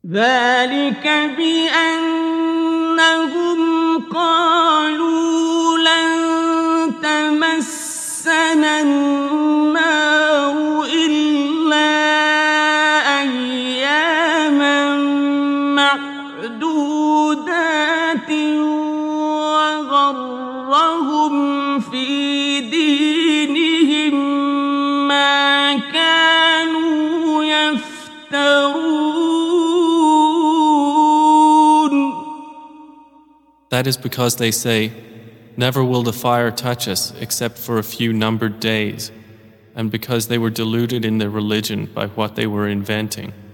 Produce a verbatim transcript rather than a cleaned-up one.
ذلك بأنهم قالوا لن تمسنا النار إلا أياما معدودات وغرهم في دينهم ما كانوا يفترون. That is because they say, never will the fire touch us except for a few numbered days, and because they were deluded in their religion by what they were inventing.